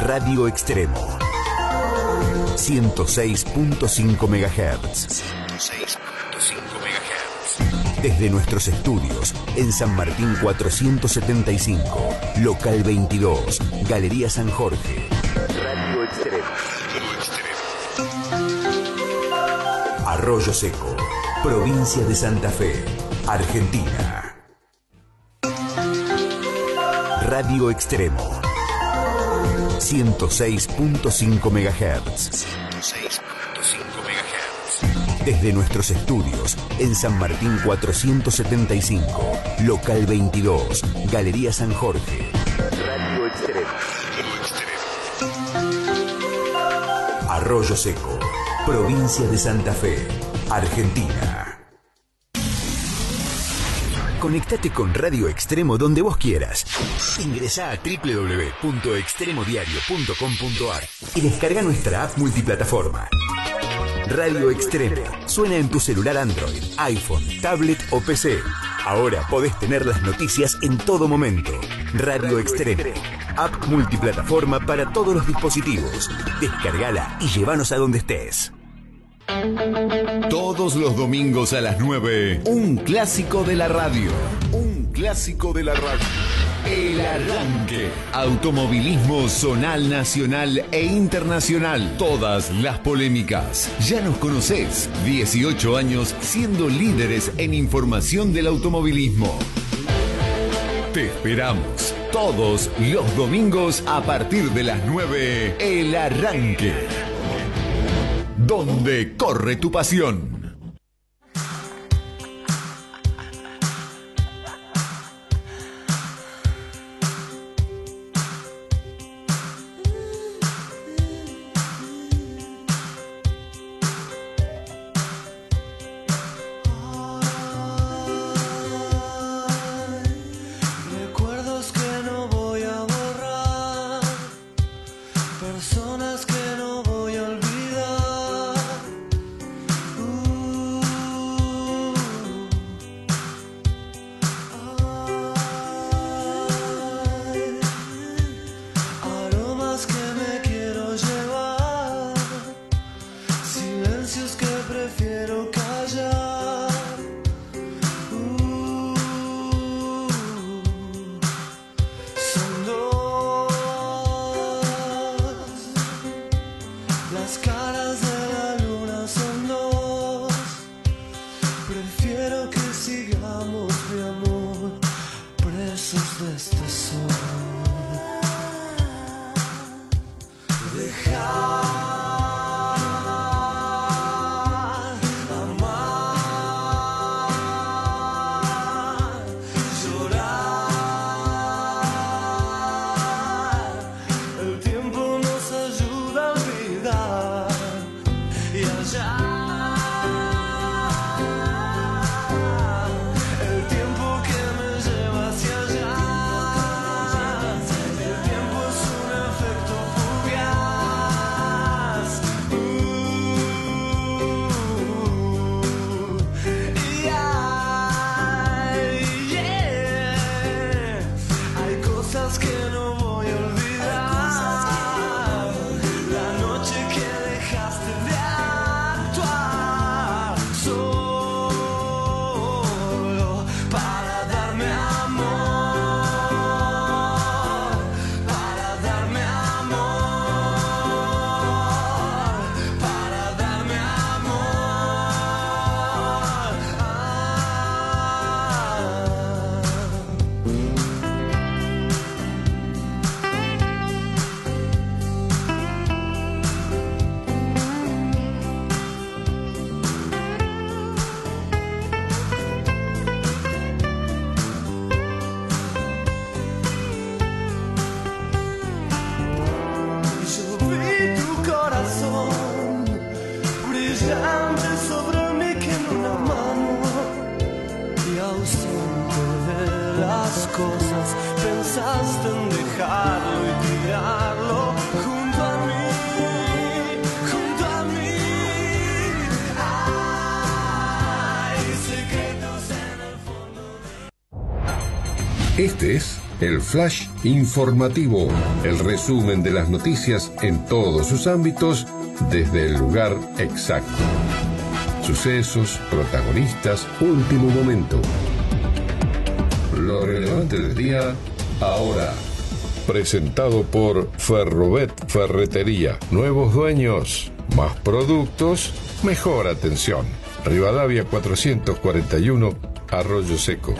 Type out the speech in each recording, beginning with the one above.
Radio Extremo. 106.5 MHz. 106.5 MHz. Desde nuestros estudios en San Martín 475, Local 22, Galería San Jorge. Radio Extremo. Arroyo Seco, provincia de Santa Fe, Argentina. Radio Extremo. 106.5 MHz. 106.5 MHz. Desde nuestros estudios en San Martín 475, Local 22, Galería San Jorge. Radio Extremo. Arroyo Seco, provincia de Santa Fe, Argentina. Conectate con Radio Extremo donde vos quieras. Ingresá a www.extremodiario.com.ar y descarga nuestra app multiplataforma. Radio Extremo suena en tu celular Android, iPhone, tablet o PC. Ahora podés tener las noticias en todo momento. Radio Extremo, app multiplataforma para todos los dispositivos. Descargala y llévanos a donde estés. Todos los domingos a las 9, un clásico de la radio. Un clásico de la radio. El Arranque. Automovilismo zonal, nacional e internacional. Todas las polémicas. Ya nos conocés. 18 años siendo líderes en información del automovilismo. Te esperamos todos los domingos a partir de las 9. El Arranque. Donde corre tu pasión. pensaste en dejarlo y tirarlo junto a mí, junto a mí. Hay secretos en el fondo. Este es el Flash Informativo, el resumen de las noticias en todos sus ámbitos desde el lugar exacto. Sucesos, protagonistas, último momento. Lo relevante del día, ahora. Presentado por Ferrobet Ferretería. Nuevos dueños, más productos, mejor atención. Rivadavia 441, Arroyo Seco.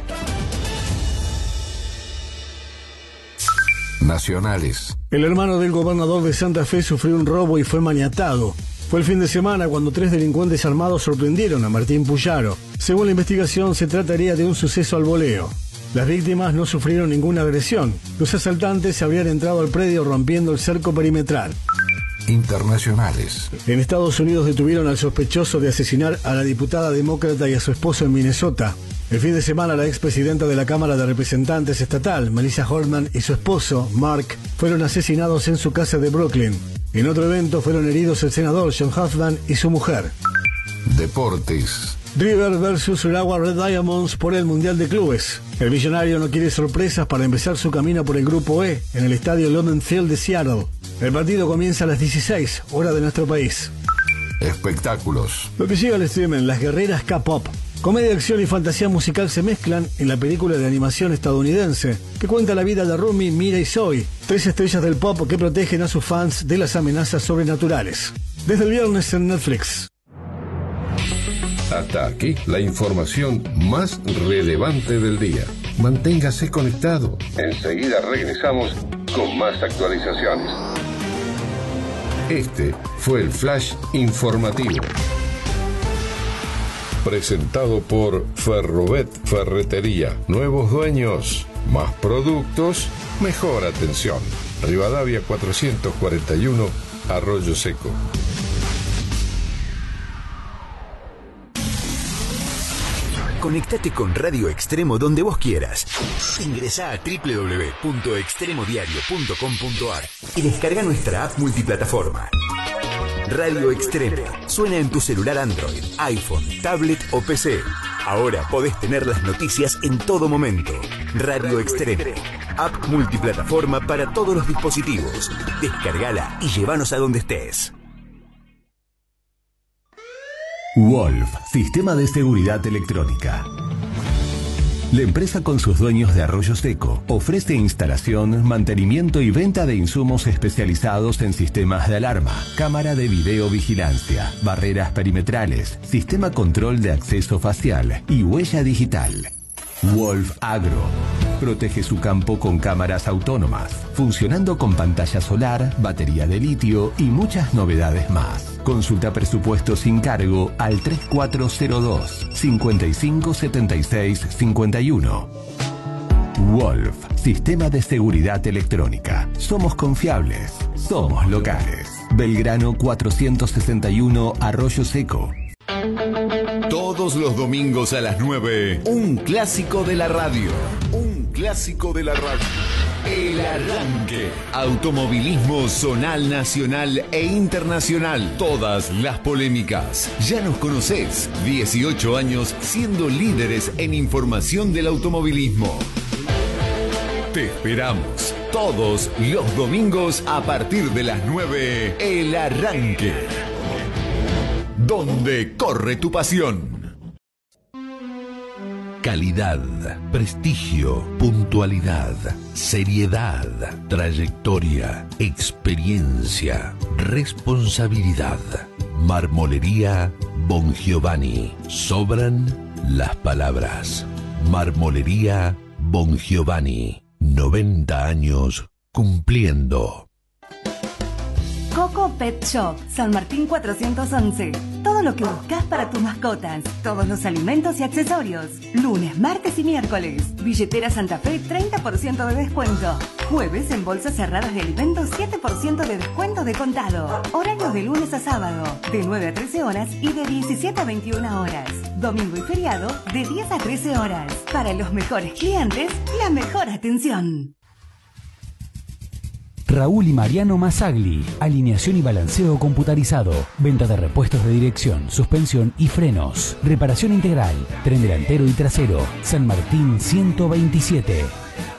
Nacionales. El hermano del gobernador de Santa Fe sufrió un robo y fue maniatado. Fue el fin de semana cuando 3 delincuentes armados sorprendieron a Martín Puyaro. Según la investigación, se trataría de un suceso al voleo. Las víctimas no sufrieron ninguna agresión. Los asaltantes habrían entrado al predio rompiendo el cerco perimetral. Internacionales. En Estados Unidos detuvieron al sospechoso de asesinar a la diputada demócrata y a su esposo en Minnesota. El fin de semana, la expresidenta de la Cámara de Representantes estatal, Melissa Hortman, y su esposo, Mark, fueron asesinados en su casa de Brooklyn. En otro evento fueron heridos el senador John Hoffman y su mujer. Deportes. River versus Urawa Red Diamonds por el Mundial de Clubes. El millonario no quiere sorpresas para empezar su camino por el Grupo E en el estadio Lumen Field de Seattle. El partido comienza a las 16, hora de nuestro país. Espectáculos. Lo que llega al streaming, Las Guerreras K-Pop. Comedia, acción y fantasía musical se mezclan en la película de animación estadounidense que cuenta la vida de Rumi, Mira y Zoe, 3 estrellas del pop que protegen a sus fans de las amenazas sobrenaturales. Desde el viernes en Netflix. Hasta aquí la información más relevante del día. Manténgase conectado. Enseguida regresamos con más actualizaciones. Este fue el Flash Informativo. Presentado por Ferrobet Ferretería. Nuevos dueños, más productos, mejor atención. Rivadavia 441, Arroyo Seco. Conectate con Radio Extremo donde vos quieras. Ingresá a www.extremodiario.com.ar y descarga nuestra app multiplataforma. Radio Extremo. Suena en tu celular Android, iPhone, tablet o PC. Ahora podés tener las noticias en todo momento. Radio Extremo. App multiplataforma para todos los dispositivos. Descargala y llévanos a donde estés. Wolf, sistema de seguridad electrónica. La empresa con sus dueños de Arroyo Seco ofrece instalación, mantenimiento y venta de insumos especializados en sistemas de alarma, cámara de videovigilancia, barreras perimetrales, sistema control de acceso facial y huella digital. Wolf Agro protege su campo con cámaras autónomas, funcionando con pantalla solar, batería de litio y muchas novedades más. Consulta presupuesto sin cargo al 3402 5576 51. Wolf, sistema de seguridad electrónica. Somos confiables, somos locales. Belgrano 461, Arroyo Seco. Todos los domingos a las 9, un clásico de la radio. Un clásico de la radio. El Arranque. Automovilismo zonal, nacional e internacional. Todas las polémicas. Ya nos conocés. 18 años siendo líderes en información del automovilismo. Te esperamos todos los domingos a partir de las 9. El Arranque. Donde corre tu pasión. Calidad, prestigio, puntualidad, seriedad, trayectoria, experiencia, responsabilidad. Marmolería Bongiovanni. Sobran las palabras. Marmolería Bongiovanni. 90 años cumpliendo. Coco Pet Shop, San Martín 411. Todo lo que buscas para tus mascotas. Todos los alimentos y accesorios. Lunes, martes y miércoles. Billetera Santa Fe, 30% de descuento. Jueves, en bolsas cerradas de alimentos, 7% de descuento de contado. Horarios de lunes a sábado, de 9 a 13 horas y de 17 a 21 horas. Domingo y feriado, de 10 a 13 horas. Para los mejores clientes, la mejor atención. Raúl y Mariano Masagli, alineación y balanceo computarizado, venta de repuestos de dirección, suspensión y frenos, reparación integral, tren delantero y trasero, San Martín 127.